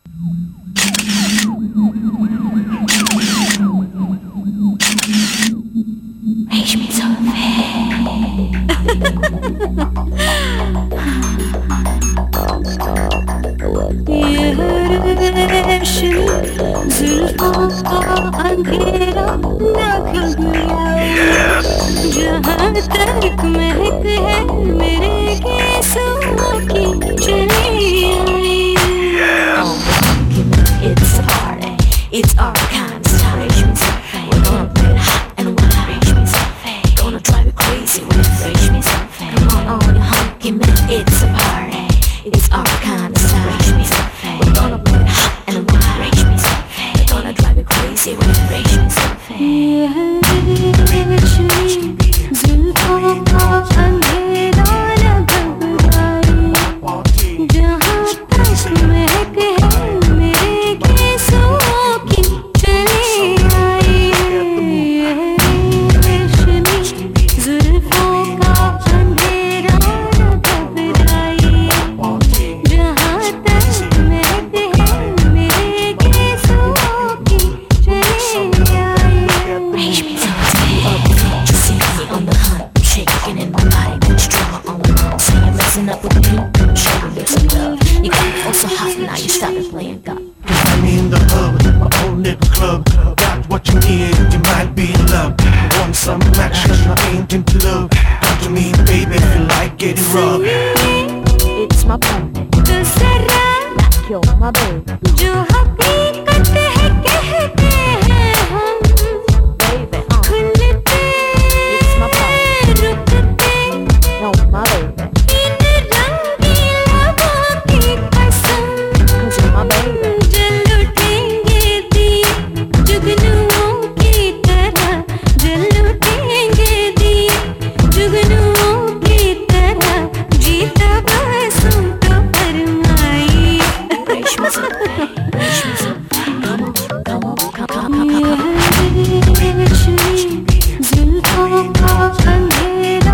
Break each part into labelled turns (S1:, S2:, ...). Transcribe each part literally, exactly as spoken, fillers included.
S1: रेशमी जुल्फे ये रेशमी जुल्फों का अंधेरा न घबराए जहाँ तक महक है मेरे केसों की चली आई It's a party, it's our kind of style. Reshmi Zulfe, we're gonna play it hot and wild. Reshmi Zulfe, gonna drive you crazy with Reshmi Zulfe. Come on, on your hunky man, it's a party, it's our kind of style. Reshmi Zulfe, we're gonna play it hot and wild. Reshmi Zulfe, we're gonna drive you crazy with Reshmi Zulfe. Reshmi जुल्फों का अंधेरा न घबराए जहाँ तक महक है मेरे केसों की चली आई रेशमी जुल्फों का अंधेरा न घबराए जहाँ तक महक है मेरे केसों की चली आई रेशमी on the hunt, I'm shaking in my body, much drama all along. So you're messing up with me, showing you some love. You got me all so hot, now you started playing God.
S2: Find me in the hub, my own little club. Got what you need, you might be in love. Want some action, I ain't into love. Come to me, baby, if you like getting rough.
S1: It's my party, तो जरा क्यों my baby जो हकीकत है कहते हैं हम baby खुलते No, my baby. इन रंगीन लबों की कसम, 'cause you're my baby. जल उठेंगे दिए जुगनुओं की तरह, जल उठेंगे दिए जुगनुओं की तरह, जीता बरसों तो फरमाई. रेशमी जुल्फे, रेशमी जुल्फे, come on, come on, come on, come on. रेशमी जुल्फों का अंधेरा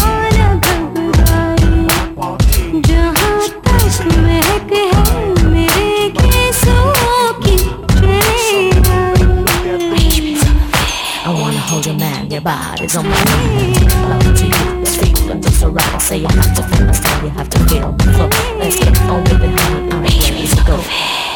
S1: hold your man, your body's on my mind. Love to you, this feeling is so right. Say you have to feel, I say you have to feel. So let's get on with it, honey. I'm ready to go.